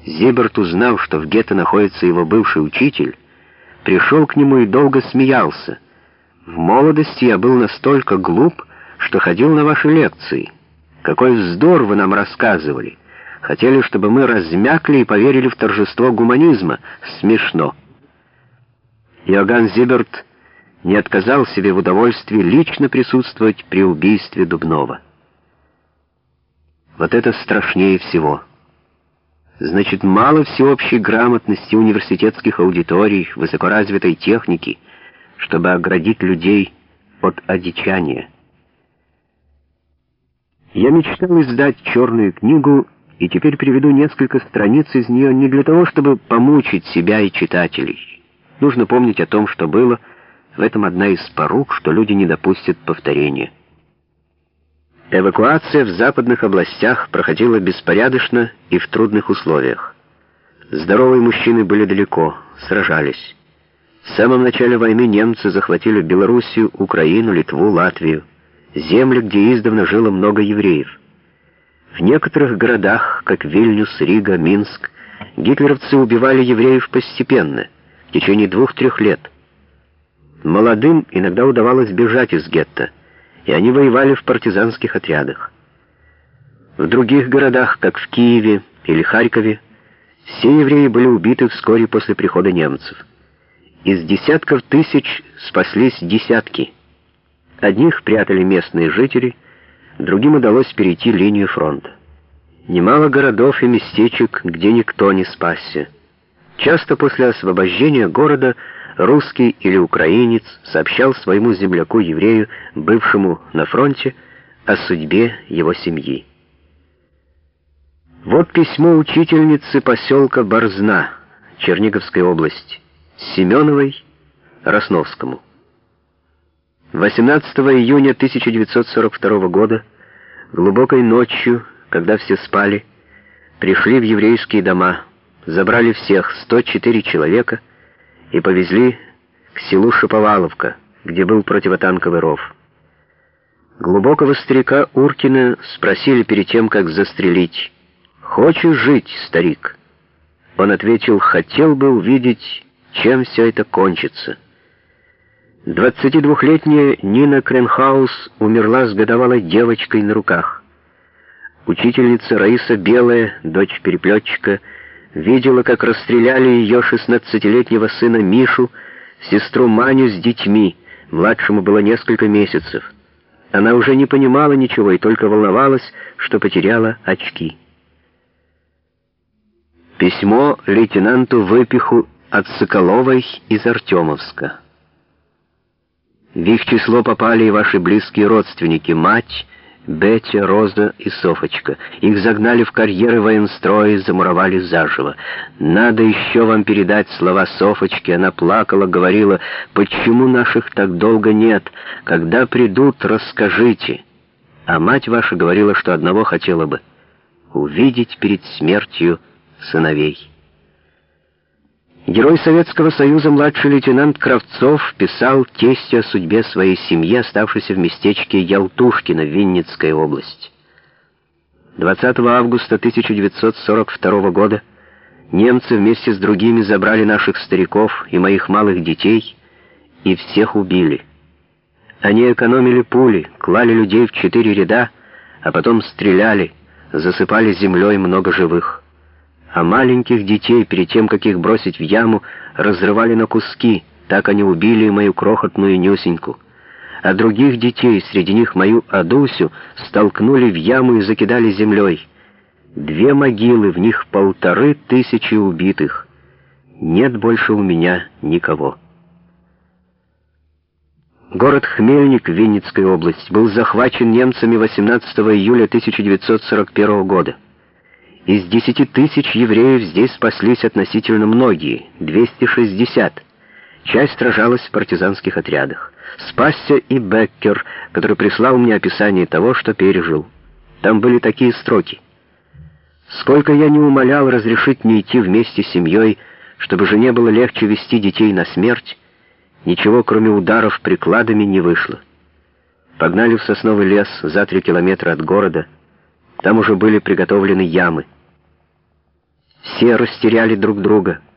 Зиберт, узнав, что в гетто находится его бывший учитель, пришел к нему и долго смеялся. «В молодости я был настолько глуп, что ходил на ваши лекции. Какой вздор вы нам рассказывали! Хотели, чтобы мы размякли и поверили в торжество гуманизма. Смешно!» Иоганн Зиберт не отказал себе в удовольствии лично присутствовать при убийстве Дубнова. Вот это страшнее всего. Значит, мало всеобщей грамотности, университетских аудиторий, высокоразвитой техники, чтобы оградить людей от одичания. Я мечтал издать черную книгу, и теперь приведу несколько страниц из нее не для того, чтобы помучить себя и читателей. Нужно помнить о том, что было. В этом одна из порук, что люди не допустят повторения. Эвакуация в западных областях проходила беспорядочно и в трудных условиях. Здоровые мужчины были далеко, сражались. В самом начале войны немцы захватили Белоруссию, Украину, Литву, Латвию, земли, где издавна жило много евреев. В некоторых городах, как Вильнюс, Рига, Минск, гитлеровцы убивали евреев постепенно, в течение 2-3 лет. Молодым иногда удавалось бежать из гетто, и они воевали в партизанских отрядах. В других городах, как в Киеве или Харькове, все евреи были убиты вскоре после прихода немцев. Из десятков тысяч спаслись десятки. Одних прятали местные жители, другим удалось перейти линию фронта. Немало городов и местечек, где никто не спасся. Часто после освобождения города русский или украинец сообщал своему земляку-еврею, бывшему на фронте, о судьбе его семьи. Вот письмо учительницы поселка Борзна, Черниговской области, Семеновой Росновскому. 18 июня 1942 года, глубокой ночью, когда все спали, пришли в еврейские дома, забрали всех, 104 человека, и повезли к селу Шаповаловка, где был противотанковый ров. Глубокого старика Уркина спросили перед тем, как застрелить: «Хочешь жить, старик?» Он ответил: «Хотел бы увидеть, чем все это кончится». 22-летняя Нина Кренхаус умерла с годовалой девочкой на руках. Учительница Раиса Белая, дочь переплетчика, видела, как расстреляли ее 16-летнего сына Мишу, сестру Маню с детьми, младшему было несколько месяцев. Она уже не понимала ничего и только волновалась, что потеряла очки. Письмо лейтенанту Выпиху от Соколовой из Артемовска. В их число попали и ваши близкие родственники, мать, Бетя, Роза и Софочка. Их загнали в карьеры военстроя и замуровали заживо. Надо еще вам передать слова Софочки. Она плакала, говорила: «Почему наших так долго нет? Когда придут, расскажите». А мать ваша говорила, что одного хотела бы — увидеть перед смертью сыновей. Герой Советского Союза младший лейтенант Кравцов писал тестю о судьбе своей семьи, оставшейся в местечке Ялтушкино, Винницкая область. 20 августа 1942 года немцы вместе с другими забрали наших стариков и моих малых детей и всех убили. Они экономили пули, клали людей в 4 ряда, а потом стреляли, засыпали землей много живых. А маленьких детей, перед тем, как их бросить в яму, разрывали на куски, так они убили мою крохотную Нюсеньку. А других детей, среди них мою Адусю, столкнули в яму и закидали землей. 2 могилы, в них 1500 убитых. Нет больше у меня никого. Город Хмельник, Винницкая область, был захвачен немцами 18 июля 1941 года. Из 10 тысяч евреев здесь спаслись относительно многие, 260. Часть сражалась в партизанских отрядах. Спасся и Беккер, который прислал мне описание того, что пережил. Там были такие строки: «Сколько я не умолял разрешить мне идти вместе с семьей, чтобы жене было легче вести детей на смерть, ничего, кроме ударов прикладами, не вышло. Погнали в сосновый лес за 3 километра от города. Там уже были приготовлены ямы. Все растеряли друг друга.